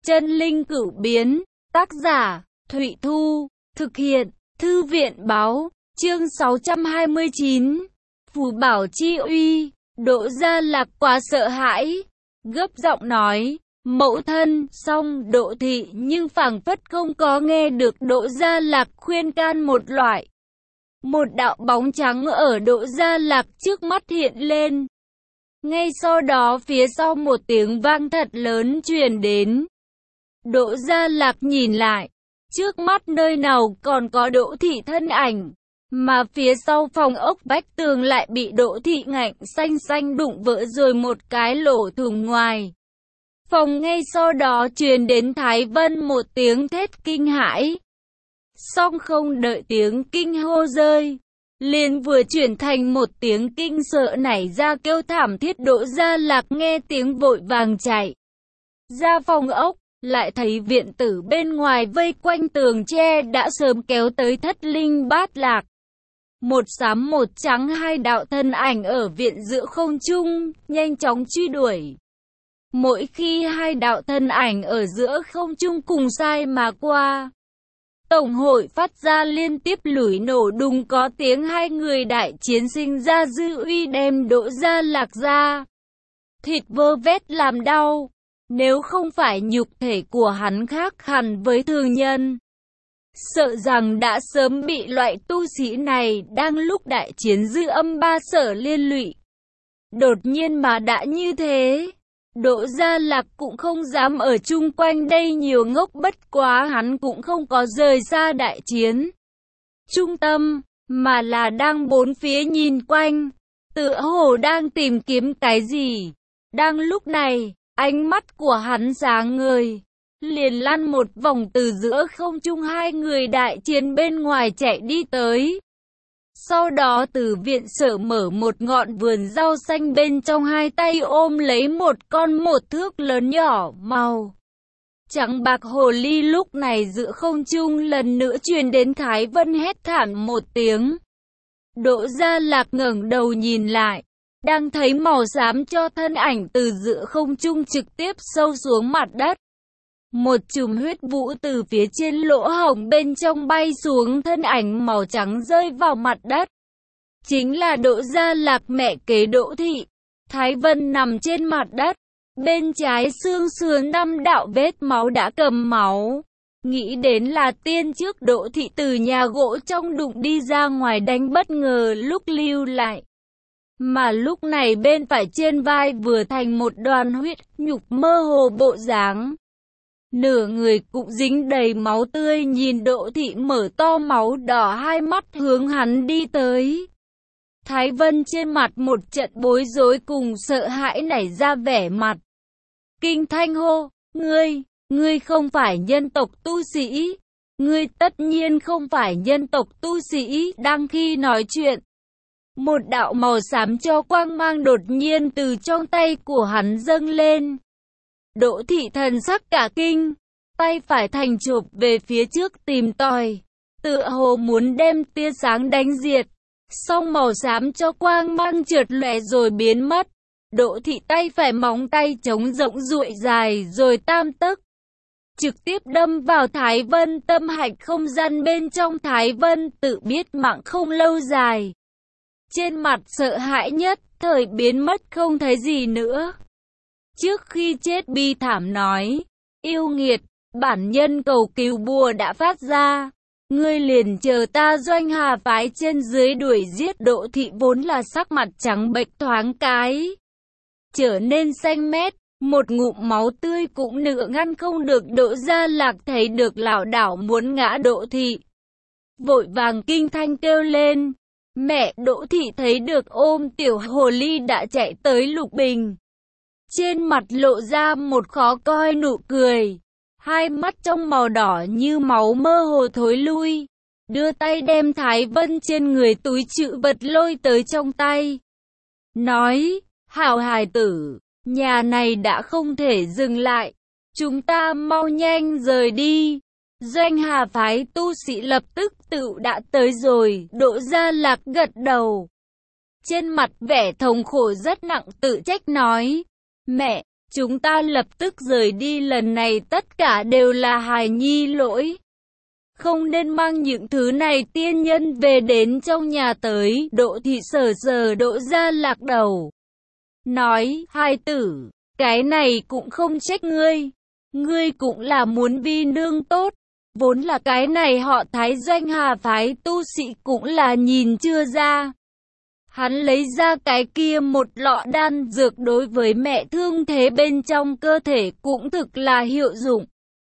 Chân linh cửu biến, tác giả, Thụy Thu, thực hiện, Thư viện báo, chương 629, Phù Bảo Chi Uy. Đỗ Gia Lạc quá sợ hãi, gấp giọng nói, mẫu thân, xong Đỗ thị nhưng phảng phất không có nghe được Đỗ Gia Lạc khuyên can một loại. Một đạo bóng trắng ở Đỗ Gia Lạc trước mắt hiện lên. Ngay sau đó phía sau một tiếng vang thật lớn truyền đến. Đỗ Gia Lạc nhìn lại, trước mắt nơi nào còn có Đỗ thị thân ảnh, mà phía sau phòng ốc vách tường lại bị Đỗ thị ngạnh xanh xanh đụng vỡ rồi một cái lỗ thủng ngoài. Phòng ngay sau đó truyền đến Thái Vân một tiếng thét kinh hãi. Song không đợi tiếng kinh hô rơi, liền vừa chuyển thành một tiếng kinh sợ nảy ra kêu thảm thiết. Đỗ Gia Lạc nghe tiếng vội vàng chạy ra phòng ốc, lại thấy viện tử bên ngoài vây quanh tường tre đã sớm kéo tới thất linh bát lạc. Một xám một trắng hai đạo thân ảnh ở viện giữa không trung, nhanh chóng truy đuổi. Mỗi khi hai đạo thân ảnh ở giữa không trung cùng sai mà qua, Tổng hội phát ra liên tiếp lủi nổ đùng có tiếng hai người đại chiến sinh ra dư uy đem Đỗ Gia Lạc ra. Thịt vơ vét làm đau, nếu không phải nhục thể của hắn khác hẳn với thường nhân, sợ rằng đã sớm bị loại tu sĩ này đang lúc đại chiến dư âm ba sở liên lụy. Đột nhiên mà đã như thế, Đỗ Gia Lạc cũng không dám ở chung quanh đây nhiều ngốc, bất quá hắn cũng không có rời xa đại chiến trung tâm, mà là đang bốn phía nhìn quanh, tựa hồ đang tìm kiếm cái gì. Đang lúc này, ánh mắt của hắn sáng ngời, liền lăn một vòng từ giữa không trung hai người đại chiến bên ngoài chạy đi tới. Sau đó từ viện sở mở một ngọn vườn rau xanh, bên trong hai tay ôm lấy một con một thước lớn nhỏ màu trắng bạc hồ ly. Lúc này giữa không trung lần nữa truyền đến Thái Vân hét thảm một tiếng. Đỗ Gia Lạc ngẩng đầu nhìn lại, đang thấy màu xám cho thân ảnh từ giữa không trung trực tiếp sâu xuống mặt đất. Một chùm huyết vũ từ phía trên lỗ hổng bên trong bay xuống, thân ảnh màu trắng rơi vào mặt đất. Chính là Đỗ Gia Lạc mẹ kế Đỗ thị. Thái Vân nằm trên mặt đất, bên trái xương sườn 5 đạo vết máu đã cầm máu. Nghĩ đến là tiên trước Đỗ thị từ nhà gỗ trong đụng đi ra ngoài đánh bất ngờ lúc lưu lại. Mà lúc này bên phải trên vai vừa thành một đoàn huyết nhục mơ hồ bộ dáng. Nửa người cũng dính đầy máu tươi, nhìn Đỗ thị mở to máu đỏ hai mắt hướng hắn đi tới. Thái Vân trên mặt một trận bối rối cùng sợ hãi nảy ra vẻ mặt kinh thanh hô, ngươi không phải nhân tộc tu sĩ, ngươi tất nhiên không phải nhân tộc tu sĩ. Đang khi nói chuyện, một đạo màu xám cho quang mang đột nhiên từ trong tay của hắn dâng lên. Đỗ thị thần sắc cả kinh, tay phải thành chộp về phía trước tìm tòi, tựa hồ muốn đem tia sáng đánh diệt. Song màu xám cho quang mang chợt lóe rồi biến mất. Đỗ thị tay phải móng tay trống rỗng duỗi dài rồi tam tấc, trực tiếp đâm vào Thái Vân tâm hạch không gian bên trong. Thái Vân tự biết mạng không lâu dài, trên mặt sợ hãi nhất thời biến mất không thấy gì nữa. Trước khi chết bi thảm nói, yêu nghiệt, bản nhân cầu cứu bùa đã phát ra, ngươi liền chờ ta Doanh Hà phái trên dưới đuổi giết. Đỗ thị vốn là sắc mặt trắng bệch thoáng cái trở nên xanh mét, một ngụm máu tươi cũng nửa ngăn không được. Đỗ Gia Lạc thấy được lảo đảo muốn ngã Đỗ thị, vội vàng kinh thanh kêu lên, mẹ. Đỗ thị thấy được ôm tiểu hồ ly đã chạy tới Lục Bình, trên mặt lộ ra một khó coi nụ cười, hai mắt trong màu đỏ như máu mơ hồ thối lui, đưa tay đem Thái Vân trên người túi trữ vật lôi tới trong tay, nói, hảo hài tử, nhà này đã không thể dừng lại, chúng ta mau nhanh rời đi. Doanh Hà phái tu sĩ lập tức tự đã tới rồi. Đỗ Gia Lạc gật đầu, trên mặt vẻ thống khổ rất nặng, tự trách nói, mẹ, Chúng ta lập tức rời đi, lần này tất cả đều là hài nhi lỗi. Không nên mang những thứ này tiên nhân về đến trong nhà tới. Đỗ thị sờ sờ Đỗ Gia Lạc đầu. Nói, hai tử, cái này cũng không trách ngươi. Ngươi cũng là muốn vi nương tốt. Vốn là cái này họ Thái Doanh Hà phái tu sĩ cũng là nhìn chưa ra. Hắn lấy ra cái kia một lọ đan dược đối với mẹ thương thế bên trong cơ thể cũng thực là hiệu dụng.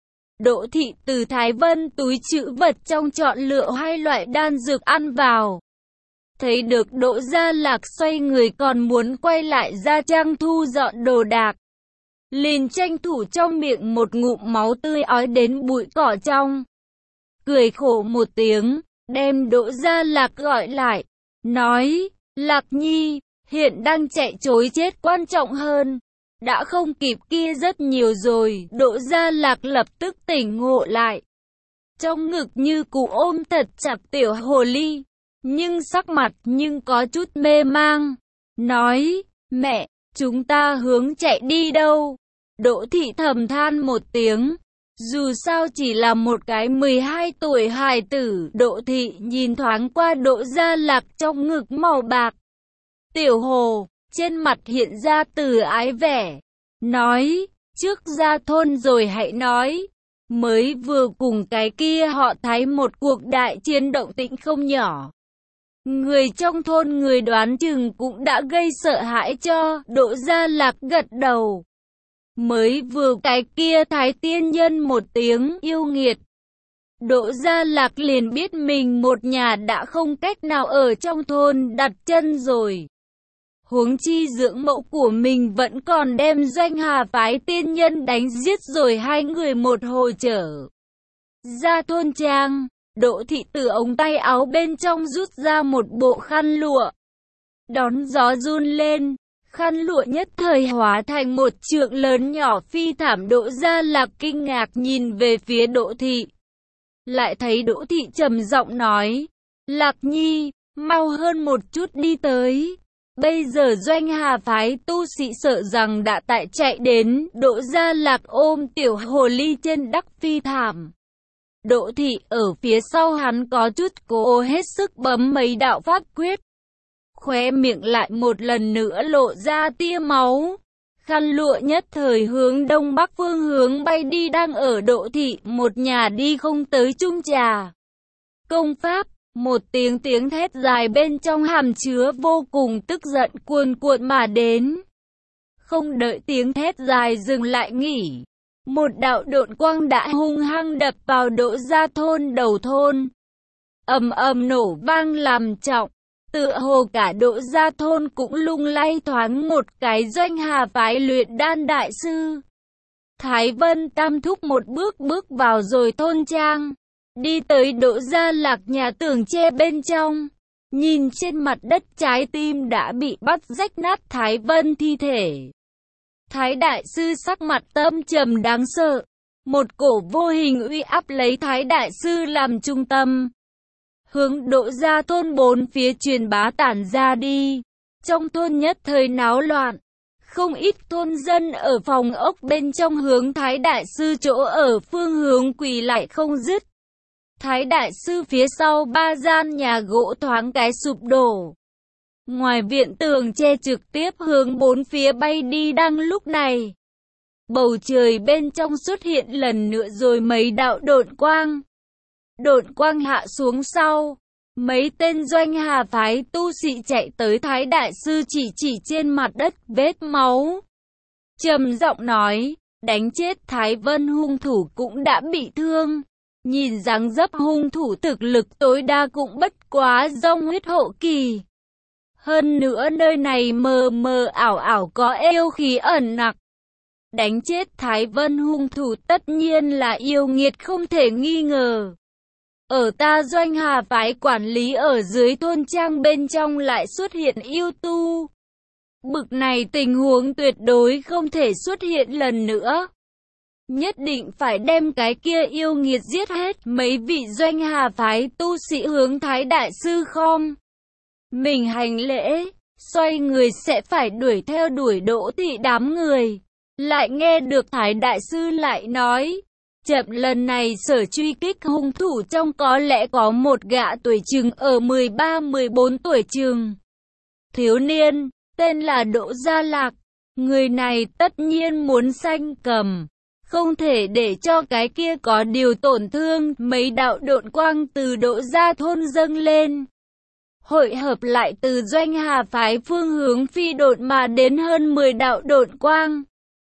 Đỗ thị từ Thái Vân túi trữ vật trong chọn lựa hai loại đan dược ăn vào. Thấy được Đỗ Gia Lạc xoay người còn muốn quay lại gia trang thu dọn đồ đạc. Liền tranh thủ trong miệng một ngụm máu tươi ói đến bụi cỏ trong. Cười khổ một tiếng, đem Đỗ Gia Lạc gọi lại, nói, Lạc Nhi, hiện đang chạy trối chết quan trọng hơn. Đã không kịp kia rất nhiều rồi. Đỗ Gia Lạc lập tức tỉnh ngộ lại. Trong ngực như cũ ôm thật chặt tiểu hồ ly. Nhưng sắc mặt nhưng có chút mê mang. Nói, mẹ, chúng ta hướng chạy đi đâu? Đỗ thị thầm than một tiếng. Dù sao chỉ là một cái 12 tuổi hài tử. Đỗ thị nhìn thoáng qua Đỗ Gia Lạc trong ngực màu bạc. Tiểu hồ, trên mặt hiện ra từ ái vẻ. Nói, trước ra thôn rồi hãy nói. Mới vừa cùng cái kia họ Thái một cuộc đại chiến động tĩnh không nhỏ. Người trong thôn người đoán chừng cũng đã gây sợ hãi cho. Đỗ Gia Lạc gật đầu. Mới vừa cái kia Thái tiên nhân một tiếng yêu nghiệt. Đỗ Gia Lạc liền biết mình một nhà đã không cách nào ở trong thôn đặt chân rồi. Huống chi dưỡng mẫu của mình vẫn còn đem Doanh Hà phái tiên nhân đánh giết rồi hai người một hồi trở ra thôn trang. Đỗ thị từ ống tay áo bên trong rút ra một bộ khăn lụa. Đón gió run lên, khăn lụa nhất thời hóa thành một trượng lớn nhỏ phi thảm. Đỗ Gia Lạc kinh ngạc nhìn về phía Đỗ thị. Lại thấy Đỗ thị trầm giọng nói, Lạc Nhi, mau hơn một chút đi tới. Bây giờ Doanh Hà phái tu sĩ sợ rằng đã tại chạy đến. Đỗ Gia Lạc ôm tiểu hồ ly trên đắc phi thảm. Đỗ thị ở phía sau hắn có chút cố hết sức bấm mấy đạo pháp quyết. Khóe miệng lại một lần nữa lộ ra tia máu. Khăn lụa nhất thời hướng đông bắc phương hướng bay đi, đang ở Đỗ thị một nhà đi không tới chung trà. Công pháp, một tiếng thét dài bên trong hàm chứa vô cùng tức giận cuồn cuộn mà đến. Không đợi tiếng thét dài dừng lại nghỉ. Một đạo độn quang đã hung hăng đập vào Đỗ gia thôn đầu thôn. Ầm ầm nổ vang làm trọng. Tựa hồ cả Đỗ gia thôn cũng lung lay thoáng một cái. Doanh Hà phái luyện đan đại sư Thái Vân Tam Thúc một bước bước vào rồi thôn trang. Đi tới Đỗ Gia Lạc nhà tường tre bên trong. Nhìn trên mặt đất trái tim đã bị bắt rách nát Thái Vân thi thể. Thái đại sư sắc mặt tâm trầm đáng sợ. Một cổ vô hình uy áp lấy Thái đại sư làm trung tâm. Hướng Đỗ gia thôn bốn phía truyền bá tản ra đi. Trong thôn nhất thời náo loạn. Không ít thôn dân ở phòng ốc bên trong hướng Thái đại sư chỗ ở phương hướng quỳ lại không dứt. Thái đại sư phía sau ba gian nhà gỗ thoáng cái sụp đổ. Ngoài viện tường tre trực tiếp hướng bốn phía bay đi. Đang lúc này, bầu trời bên trong xuất hiện lần nữa rồi mấy đạo độn quang. Độn quang hạ xuống sau, mấy tên Doanh Hà phái tu sĩ chạy tới Thái đại sư chỉ trên mặt đất vết máu. Trầm giọng nói, đánh chết Thái Vân hung thủ cũng đã bị thương. Nhìn dáng dấp hung thủ thực lực tối đa cũng bất quá dông huyết hậu kỳ. Hơn nữa nơi này mờ mờ ảo ảo có yêu khí ẩn nặc. Đánh chết Thái Vân hung thủ tất nhiên là yêu nghiệt không thể nghi ngờ. Ở ta Doanh Hà phái quản lý ở dưới thôn trang bên trong lại xuất hiện yêu tu. Bực này tình huống tuyệt đối không thể xuất hiện lần nữa. Nhất định phải đem cái kia yêu nghiệt giết hết. Mấy vị Doanh Hà phái tu sĩ hướng Thái đại sư khom mình hành lễ, xoay người sẽ phải đuổi theo đuổi Đỗ thị đám người. lại nghe được Thái Đại Sư lại nói, chậm lần này sở truy kích hung thủ trong có lẽ có một gã tuổi chừng ở 13-14 tuổi chừng. Thiếu niên, tên là Đỗ Gia Lạc, người này tất nhiên muốn sanh cầm. Không thể để cho cái kia có điều tổn thương, mấy đạo độn quang từ Đỗ Gia thôn dâng lên. Hội hợp lại từ Doanh Hà phái phương hướng phi độn mà đến hơn 10 đạo độn quang.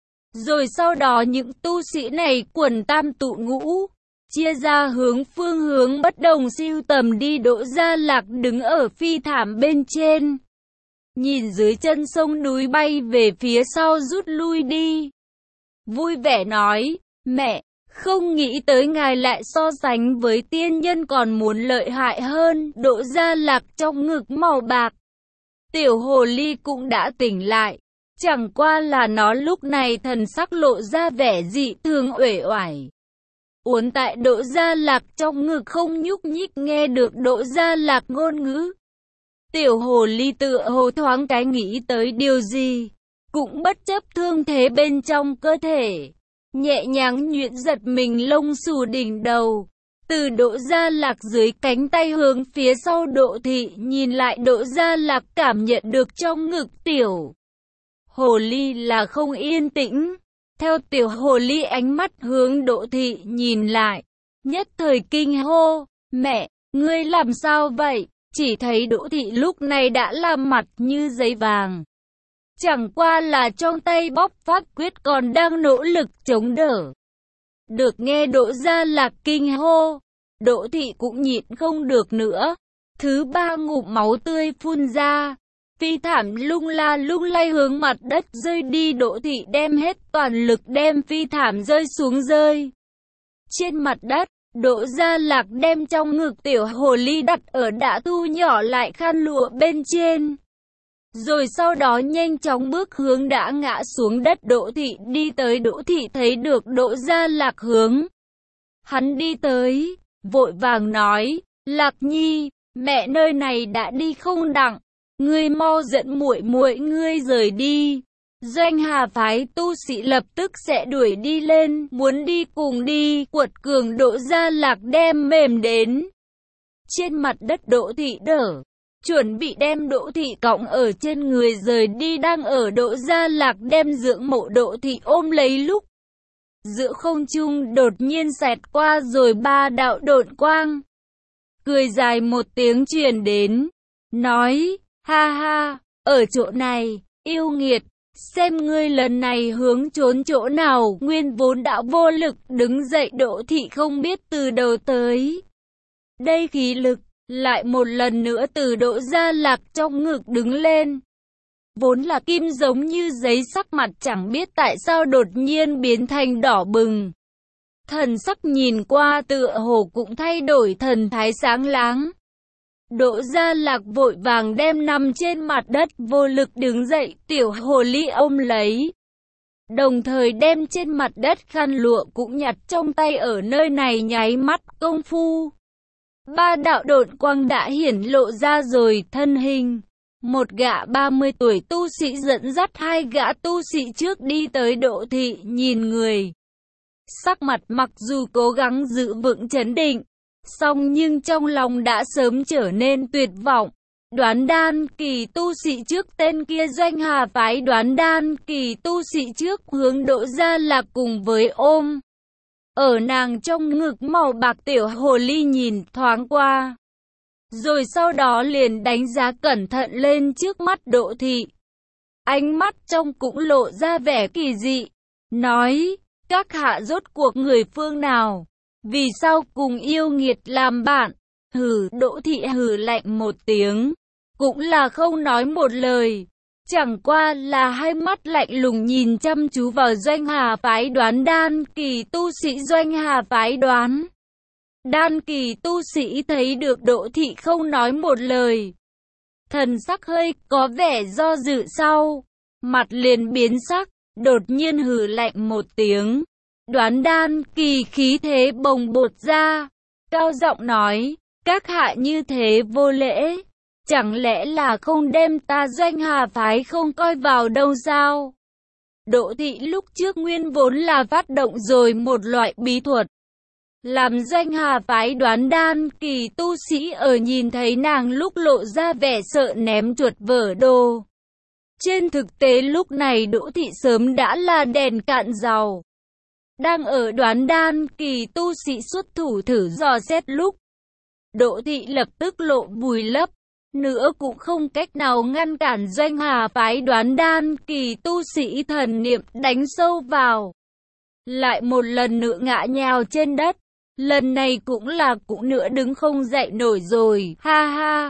Rồi sau đó những tu sĩ này quần tam tụ ngũ, chia ra hướng phương hướng bất đồng siêu tầm đi. Đỗ Gia Lạc đứng ở phi thảm bên trên, nhìn dưới chân sông núi bay về phía sau rút lui đi. Vui vẻ nói, mẹ, không nghĩ tới ngài lại so sánh với tiên nhân còn muốn lợi hại hơn. Đỗ Gia Lạc trong ngực màu bạc. Tiểu hồ ly cũng đã tỉnh lại. Chẳng qua là nó lúc này thần sắc lộ ra vẻ dị thường uể oải. Uốn tại Đỗ Gia Lạc trong ngực không nhúc nhích, nghe được Đỗ Gia Lạc ngôn ngữ. Tiểu hồ ly tựa hồ thoáng cái nghĩ tới điều gì, cũng bất chấp thương thế bên trong cơ thể, nhẹ nhàng nhuyễn giật mình lông xù đỉnh đầu. Từ Đỗ Gia Lạc dưới cánh tay hướng phía sau Đỗ Thị nhìn lại, Đỗ Gia Lạc cảm nhận được trong ngực tiểu hồ ly là không yên tĩnh. Theo tiểu hồ ly ánh mắt hướng Đỗ Thị nhìn lại, nhất thời kinh hô, mẹ, ngươi làm sao vậy? Chỉ thấy Đỗ Thị lúc này đã làm mặt như giấy vàng. Chẳng qua là trong tay bóp pháp quyết còn đang nỗ lực chống đỡ. Được nghe Đỗ Gia Lạc kinh hô, Đỗ Thị cũng nhịn không được nữa. Thứ ba ngụm máu tươi phun ra, phi thảm lung la lung lay hướng mặt đất rơi đi. Đỗ Thị đem hết toàn lực đem phi thảm rơi xuống rơi. Trên mặt đất, Đỗ Gia Lạc đem trong ngực tiểu hồ ly đặt ở đã thu nhỏ lại khăn lụa bên trên. Rồi sau đó nhanh chóng bước hướng đã ngã xuống đất Đỗ Thị đi tới. Đỗ Thị thấy được Đỗ Gia Lạc hướng hắn đi tới, vội vàng nói, Lạc Nhi, mẹ nơi này đã đi không đặng, ngươi mau dẫn muội muội ngươi rời đi. Doanh Hà phái tu sĩ lập tức sẽ đuổi đi lên, muốn đi cùng đi. Quật cường Đỗ Gia Lạc đem mềm đến trên mặt đất. Đỗ Thị đỡ, chuẩn bị đem Đỗ Thị cõng ở trên người rời đi. Đang ở Đỗ Gia Lạc đem dưỡng mộ Đỗ Thị ôm lấy lúc, giữa không trung đột nhiên xẹt qua rồi ba đạo độn quang. Cười dài một tiếng truyền đến, nói, ha ha, ở chỗ này, yêu nghiệt, xem ngươi lần này hướng trốn chỗ nào. Nguyên vốn đã vô lực đứng dậy Đỗ Thị không biết từ đầu tới đây khí lực, lại một lần nữa từ Đỗ Gia Lạc trong ngực đứng lên. Vốn là kim giống như giấy, sắc mặt chẳng biết tại sao đột nhiên biến thành đỏ bừng. Thần sắc nhìn qua tựa hồ cũng thay đổi thần thái sáng láng. Đỗ Gia Lạc vội vàng đem nằm trên mặt đất vô lực đứng dậy, tiểu hồ ly ôm lấy. Đồng thời đem trên mặt đất khăn lụa cũng nhặt trong tay. Ở nơi này nháy mắt công phu, ba đạo độn quang đã hiển lộ ra rồi thân hình. Một gã 30 tuổi tu sĩ dẫn dắt hai gã tu sĩ trước đi tới Đỗ Thị nhìn người. Sắc mặt mặc dù cố gắng giữ vững trấn định, song nhưng trong lòng đã sớm trở nên tuyệt vọng. Đoán đan kỳ tu sĩ trước, tên kia Doanh Hà phái đoán đan kỳ tu sĩ trước hướng Đỗ Gia Lạc cùng với ôm ở nàng trong ngực màu bạc tiểu hồ ly nhìn thoáng qua, rồi sau đó liền đánh giá cẩn thận lên trước mắt Đỗ Thị. Ánh mắt trong cũng lộ ra vẻ kỳ dị, nói, các hạ rốt cuộc người phương nào? Vì sao cùng yêu nghiệt làm bạn? Hừ, Đỗ Thị hừ lạnh một tiếng, cũng là không nói một lời. Chẳng qua là hai mắt lạnh lùng nhìn chăm chú vào Doanh Hà phái đoán đan kỳ tu sĩ. Doanh Hà phái đoán đan kỳ tu sĩ thấy được Đỗ Thị không nói một lời, thần sắc hơi có vẻ do dự, sau mặt liền biến sắc, đột nhiên hừ lạnh một tiếng. Đoán đan kỳ khí thế bồng bột ra, cao giọng nói, các hạ như thế vô lễ, chẳng lẽ là không đem ta Doanh Hà phái không coi vào đâu sao? Đỗ thị lúc trước nguyên vốn là phát động rồi một loại bí thuật, làm Doanh Hà phái Đoán Đan kỳ tu sĩ ở nhìn thấy nàng lúc lộ ra vẻ sợ ném chuột vỡ đồ. Trên thực tế lúc này Đỗ thị sớm đã là đèn cạn dầu. Đang ở Đoán Đan kỳ tu sĩ xuất thủ thử dò xét lúc, Đỗ thị lập tức lộ vùi lấp, nữa cũng không cách nào ngăn cản Doanh Hà phái Đoán Đan kỳ tu sĩ thần niệm đánh sâu vào. Lại một lần nữa ngã nhào trên đất, lần này cũng nữa đứng không dậy nổi rồi, ha ha.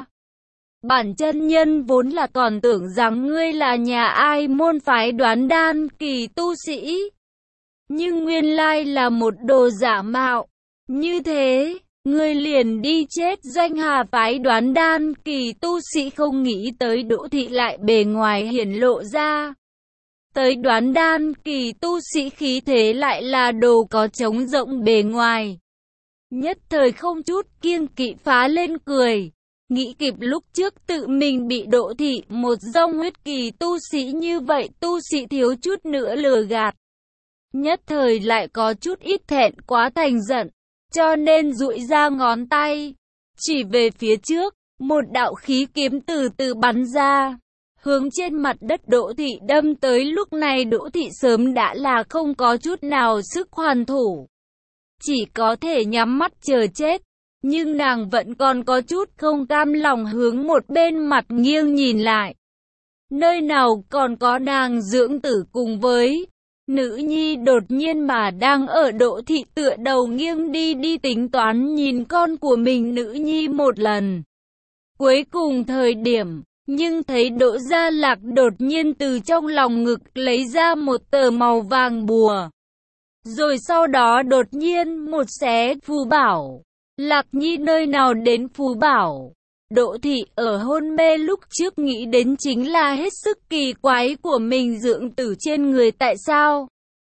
Bản chân nhân vốn là còn tưởng rằng ngươi là nhà ai môn phái Đoán Đan kỳ tu sĩ, nhưng nguyên lai là một đồ giả mạo. Như thế, ngươi liền đi chết. Doanh Hà phái Đoán Đan kỳ tu sĩ không nghĩ tới Đỗ thị lại bề ngoài hiển lộ ra tới Đoán Đan kỳ tu sĩ khí thế lại là đồ có trống rộng bề ngoài. Nhất thời không chút kiêng kỵ phá lên cười. Nghĩ kịp lúc trước tự mình bị Đỗ thị một dòng huyết kỳ tu sĩ như vậy tu sĩ thiếu chút nữa lừa gạt. Nhất thời lại có chút ít thẹn quá thành giận, cho nên duỗi ra ngón tay, chỉ về phía trước, một đạo khí kiếm từ từ bắn ra, hướng trên mặt đất Đỗ thị đâm tới. Lúc này Đỗ thị sớm đã là không có chút nào sức hoàn thủ, chỉ có thể nhắm mắt chờ chết. Nhưng nàng vẫn còn có chút không cam lòng hướng một bên mặt nghiêng nhìn lại. Nơi nào còn có nàng dưỡng tử cùng với nữ nhi đột nhiên mà đang ở Đỗ thị tựa đầu nghiêng đi tính toán nhìn con của mình nữ nhi một lần. Cuối cùng thời điểm, nhưng thấy Đỗ Gia Lạc đột nhiên từ trong lòng ngực lấy ra một tờ màu vàng bùa. Rồi sau đó đột nhiên một xé phù bảo. Lạc Nhi nơi nào đến phù bảo? Đỗ thị ở hôn mê lúc trước nghĩ đến chính là hết sức kỳ quái của mình dưỡng tử trên người, tại sao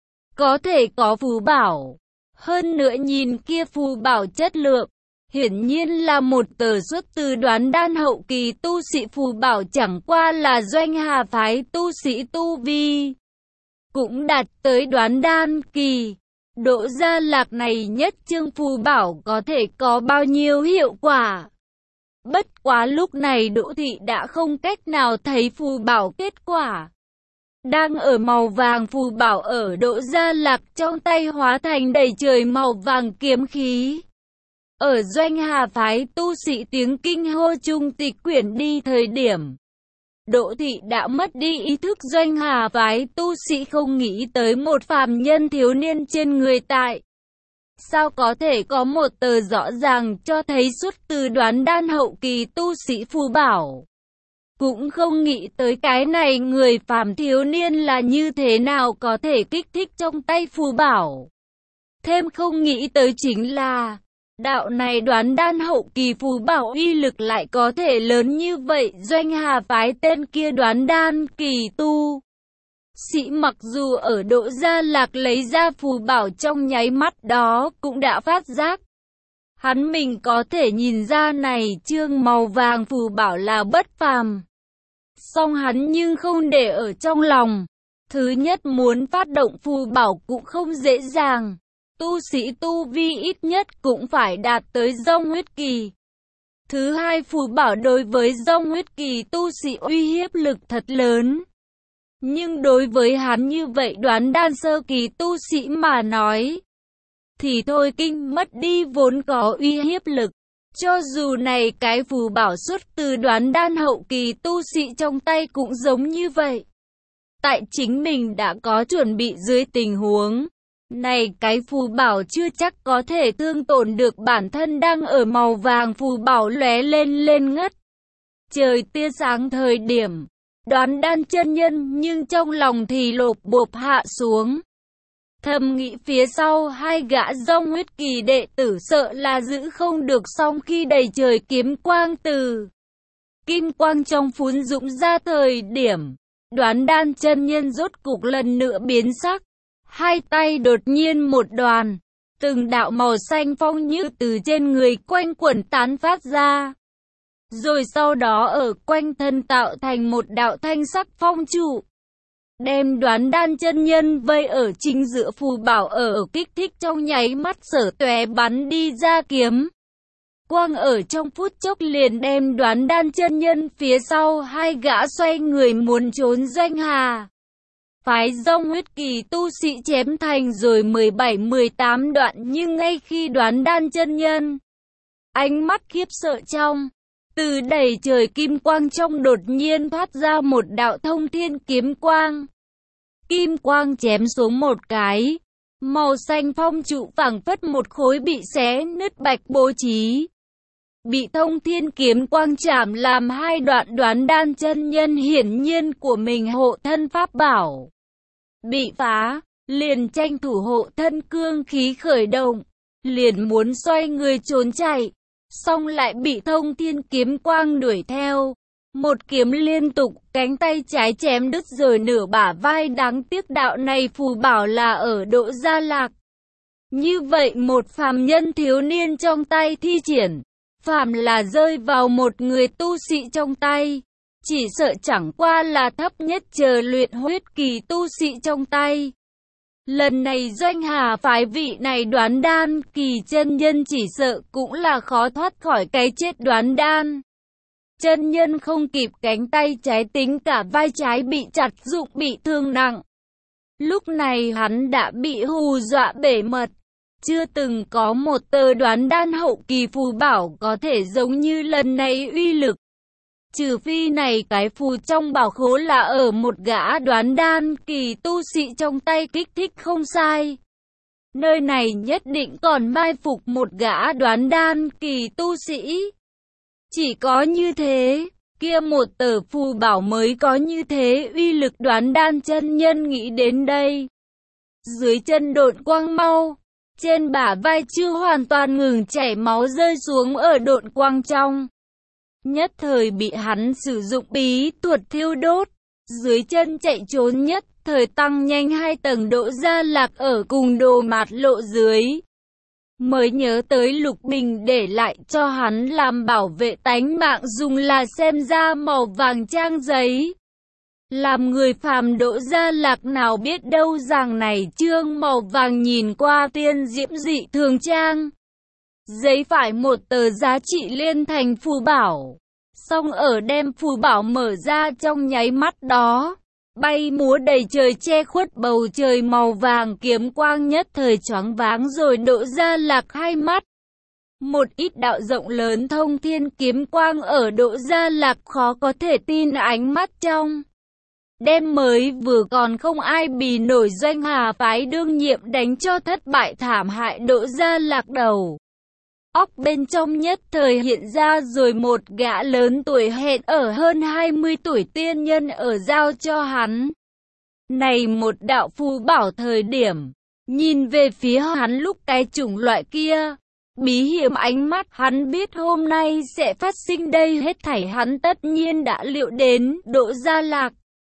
có thể có phù bảo. Hơn nữa nhìn kia phù bảo chất lượng, hiển nhiên là một tờ xuất từ Đoán Đan hậu kỳ tu sĩ. Phù bảo chẳng qua là Doanh Hà phái tu sĩ tu vi cũng đạt tới Đoán Đan kỳ. Đỗ Gia Lạc này nhất chương phù bảo có thể có bao nhiêu hiệu quả. Bất quá lúc này Đỗ thị đã không cách nào thấy phù bảo kết quả. Đang ở màu vàng phù bảo ở Đỗ Gia Lạc trong tay hóa thành đầy trời màu vàng kiếm khí. Ở Doanh Hà phái tu sĩ tiếng kinh hô chung tịch quyển đi thời điểm, Đỗ thị đã mất đi ý thức. Doanh Hà phái tu sĩ không nghĩ tới một phàm nhân thiếu niên trên người tại sao có thể có một tờ rõ ràng cho thấy xuất từ Đoán Đan hậu kỳ tu sĩ phù bảo. Cũng không nghĩ tới cái này người phàm thiếu niên là như thế nào có thể kích thích trong tay phù bảo. Thêm không nghĩ tới chính là đạo này Đoán Đan hậu kỳ phù bảo uy lực lại có thể lớn như vậy. Doanh Hà phái tên kia Đoán Đan kỳ tu sĩ mặc dù ở Đỗ Gia Lạc lấy ra phù bảo trong nháy mắt đó cũng đã phát giác hắn mình có thể nhìn ra này chương màu vàng phù bảo là bất phàm. Song hắn nhưng không để ở trong lòng. Thứ nhất, muốn phát động phù bảo cũng không dễ dàng. Tu sĩ tu vi ít nhất cũng phải đạt tới dông huyết kỳ. Thứ hai, phù bảo đối với dông huyết kỳ tu sĩ uy hiếp lực thật lớn. Nhưng đối với hắn như vậy Đoán Đan sơ kỳ tu sĩ mà nói thì thôi kinh mất đi vốn có uy hiếp lực. Cho dù này cái phù bảo xuất từ Đoán Đan hậu kỳ tu sĩ trong tay cũng giống như vậy. Tại chính mình đã có chuẩn bị dưới tình huống này, cái phù bảo chưa chắc có thể thương tổn được bản thân. Đang ở màu vàng phù bảo lóe lên ngất trời tia sáng thời điểm, Đoán Đan chân nhân nhưng trong lòng thì lộp bộp hạ xuống. Thầm nghĩ phía sau hai gã dông huyết kỳ đệ tử sợ là giữ không được, song khi đầy trời kiếm quang từ kim quang trong phún dũng ra thời điểm, Đoán Đan chân nhân rốt cục lần nữa biến sắc. Hai tay đột nhiên một đoàn, từng đạo màu xanh phong như từ trên người quanh quẩn tán phát ra. Rồi sau đó ở quanh thân tạo thành một đạo thanh sắc phong trụ. đem Đoán Đan chân nhân vây ở chính giữa. Phù bảo ở kích thích trong nháy mắt sở tóe bắn đi ra kiếm quang ở trong phút chốc liền đem Đoán Đan chân nhân phía sau hai gã xoay người muốn trốn Doanh Hà phái Dòng huyết kỳ tu sĩ chém thành rồi 17-18 đoạn. Nhưng ngay khi Đoán Đan chân nhân ánh mắt khiếp sợ trong từ đầy trời kim quang trong đột nhiên thoát ra một đạo thông thiên kiếm quang. Kim quang chém xuống một cái, màu xanh phong trụ phảng phất một khối bị xé nứt bạch bố trí. Bị thông thiên kiếm quang chạm làm hai đoạn. Đoán Đan chân nhân hiển nhiên của mình hộ thân pháp bảo bị phá, liền tranh thủ hộ thân cương khí khởi động, liền muốn xoay người trốn chạy, xong lại bị thông thiên kiếm quang đuổi theo. Một kiếm liên tục, cánh tay trái chém đứt rồi nửa bả vai. Đáng tiếc đạo này phù bảo là ở Đỗ Gia Lạc. Như vậy một phàm nhân thiếu niên trong tay thi triển, phàm là rơi vào một người tu sĩ trong tay, chỉ sợ chẳng qua là thấp nhất chờ luyện huyết kỳ tu sĩ trong tay. Lần này Doanh Hà phái vị này Đoán Đan kỳ chân nhân chỉ sợ cũng là khó thoát khỏi cái chết. Đoán Đan chân nhân không kịp, cánh tay trái tính cả vai trái bị chặt rụng bị thương nặng. Lúc này hắn đã bị hù dọa bể mật. Chưa từng có một tờ Đoán Đan hậu kỳ phù bảo có thể giống như lần này uy lực. Trừ phi này cái phù trong bảo khố là ở một gã Đoán Đan kỳ tu sĩ trong tay kích thích không sai. Nơi này nhất định còn mai phục một gã Đoán Đan kỳ tu sĩ. Chỉ có như thế, kia một tờ phù bảo mới có như thế uy lực. Đoán Đan chân nhân nghĩ đến đây, dưới chân độn quang mau, trên bả vai chưa hoàn toàn ngừng chảy máu rơi xuống ở độn quang trong. Nhất thời bị hắn sử dụng bí thuật thiêu đốt, dưới chân chạy trốn nhất thời tăng nhanh 2 tầng. Đỗ Gia Lạc ở cùng Đồ Mạt Lộ dưới, mới nhớ tới Lục Bình để lại cho hắn làm bảo vệ tánh mạng dùng là xem ra màu vàng trang giấy. Làm người phàm Đỗ Gia Lạc nào biết đâu rằng này chương màu vàng nhìn qua tiên diễm dị thường trang giấy phải một tờ giá trị liên thành phù bảo. Xong ở đem phù bảo mở ra trong nháy mắt đó, bay múa đầy trời che khuất bầu trời màu vàng kiếm quang nhất thời choáng váng rồi Đỗ Gia Lạc hai mắt. Một ít đạo rộng lớn thông thiên kiếm quang ở Đỗ Gia Lạc khó có thể tin ánh mắt trong. Đêm mới vừa còn không ai bì nổi Doanh Hà phái đương nhiệm đánh cho thất bại thảm hại. Đỗ Gia Lạc đầu óc bên trong nhất thời hiện ra rồi một gã lớn tuổi hẹn ở hơn 20 tuổi tiên nhân ở giao cho hắn. Này một đạo phù bảo thời điểm, nhìn về phía hắn lúc cái chủng loại kia, bí hiểm ánh mắt hắn biết hôm nay sẽ phát sinh đây hết thảy hắn tất nhiên đã liệu đến. Đỗ Gia Lạc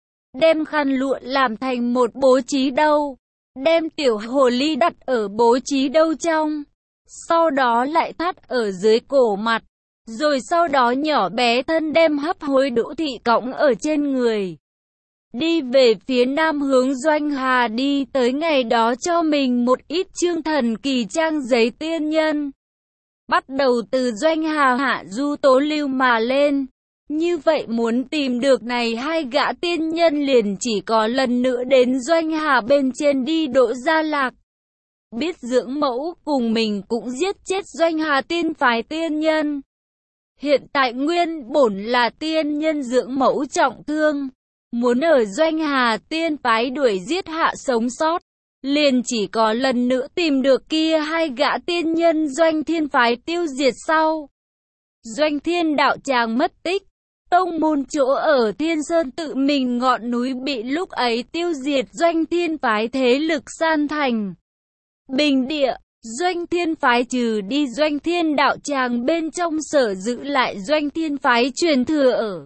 đem khăn lụa làm thành một bố trí đâu, đem tiểu hồ ly đặt ở bố trí đâu trong. Sau đó lại thắt ở dưới cổ mặt, rồi sau đó nhỏ bé thân đem hấp hối Đỗ Thị cõng ở trên người. Đi về phía nam hướng Doanh Hà đi tới ngày đó cho mình một ít chương thần kỳ trang giấy tiên nhân. Bắt đầu từ Doanh Hà hạ du tố lưu mà lên. Như vậy muốn tìm được này hai gã tiên nhân liền chỉ có lần nữa đến Doanh Hà bên trên đi. Đỗ Gia Lạc biết dưỡng mẫu cùng mình cũng giết chết Doanh Hà tiên phái tiên nhân. Hiện tại nguyên bổn là tiên nhân dưỡng mẫu trọng thương, muốn ở Doanh Hà tiên phái đuổi giết hạ sống sót, liền chỉ có lần nữa tìm được kia hai gã tiên nhân Doanh Thiên phái tiêu diệt sau. Doanh Thiên đạo tràng mất tích, tông môn chỗ ở Thiên Sơn tự mình ngọn núi bị lúc ấy tiêu diệt. Doanh Thiên phái thế lực san thành bình địa. Doanh Thiên phái trừ đi Doanh Thiên đạo tràng bên trong sở giữ lại Doanh Thiên phái truyền thừa ở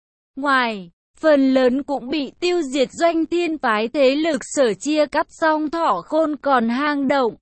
ngoài, phần lớn cũng bị tiêu diệt. Doanh Thiên phái thế lực sở chia cắt xong thỏ khôn còn hang động.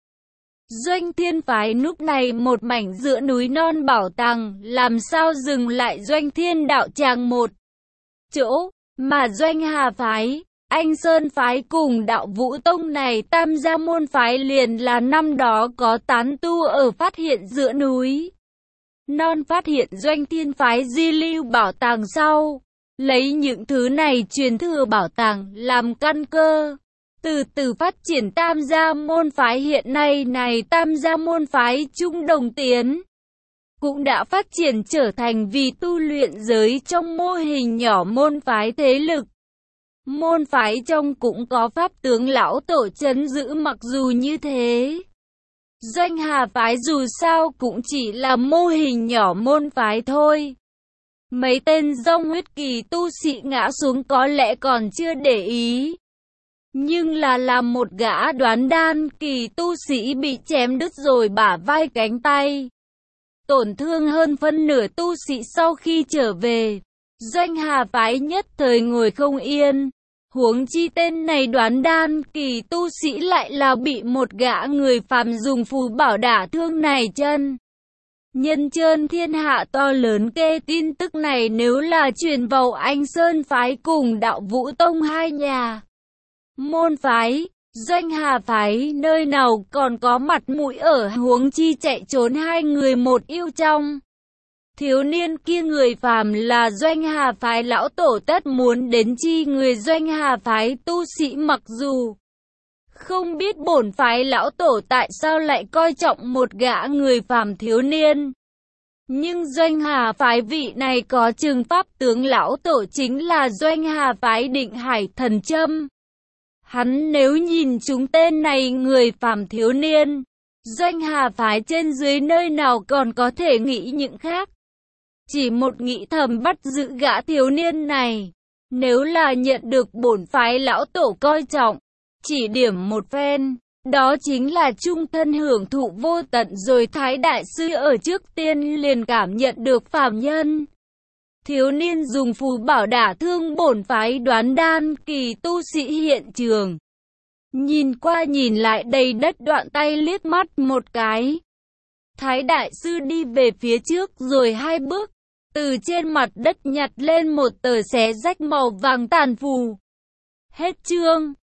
Doanh Thiên phái lúc này một mảnh giữa núi non bảo tàng, làm sao dừng lại Doanh Thiên đạo tràng một chỗ, mà Doanh Hà phái Anh Sơn phái cùng Đạo Vũ Tông này tam gia môn phái liền là năm đó có tán tu ở phát hiện giữa núi non phát hiện Doanh Thiên phái di lưu bảo tàng sau, lấy những thứ này truyền thừa bảo tàng làm căn cơ, từ từ phát triển tam gia môn phái hiện nay này. Tam gia môn phái Trung Đồng Tiến cũng đã phát triển trở thành vì tu luyện giới trong mô hình nhỏ môn phái thế lực. Môn phái trong cũng có pháp tướng lão tổ trấn giữ, mặc dù như thế, Doanh Hà phái dù sao cũng chỉ là mô hình nhỏ môn phái thôi. Mấy tên dòng huyết kỳ tu sĩ ngã xuống có lẽ còn chưa để ý, nhưng là làm một gã đoán đan kỳ tu sĩ bị chém đứt rồi bả vai cánh tay, tổn thương hơn phân nửa tu sĩ. Sau khi trở về, Doanh Hà phái nhất thời ngồi không yên. Huống chi tên này đoán đan kỳ tu sĩ lại là bị một gã người phàm dùng phù bảo đả thương này chân. Nhân trơn thiên hạ to lớn kê tin tức này nếu là truyền vào Anh Sơn phái cùng Đạo Vũ Tông hai nhà môn phái, Doanh Hà phái nơi nào còn có mặt mũi ở, huống chi chạy trốn hai người một yêu trong. Thiếu niên kia người phàm là Doanh Hà phái lão tổ tất muốn đến chi người Doanh Hà phái tu sĩ, mặc dù không biết bổn phái lão tổ tại sao lại coi trọng một gã người phàm thiếu niên, nhưng Doanh Hà phái vị này có chừng pháp tướng lão tổ chính là Doanh Hà phái Định Hải Thần Châm. Hắn nếu nhìn chúng tên này người phàm thiếu niên, Doanh Hà phái trên dưới nơi nào còn có thể nghĩ những khác. Chỉ một nghĩ thầm bắt giữ gã thiếu niên này, nếu là nhận được bổn phái lão tổ coi trọng, chỉ điểm một phen, đó chính là chung thân hưởng thụ vô tận rồi. Thái đại sư ở trước tiên liền cảm nhận được phàm nhân thiếu niên dùng phù bảo đả thương bổn phái đoán đan kỳ tu sĩ hiện trường. Nhìn qua nhìn lại đầy đất, đoạn tay liếc mắt một cái. Thái đại sư đi về phía trước rồi hai bước, từ trên mặt đất nhặt lên một tờ xé rách màu vàng tàn phù. Hết chương.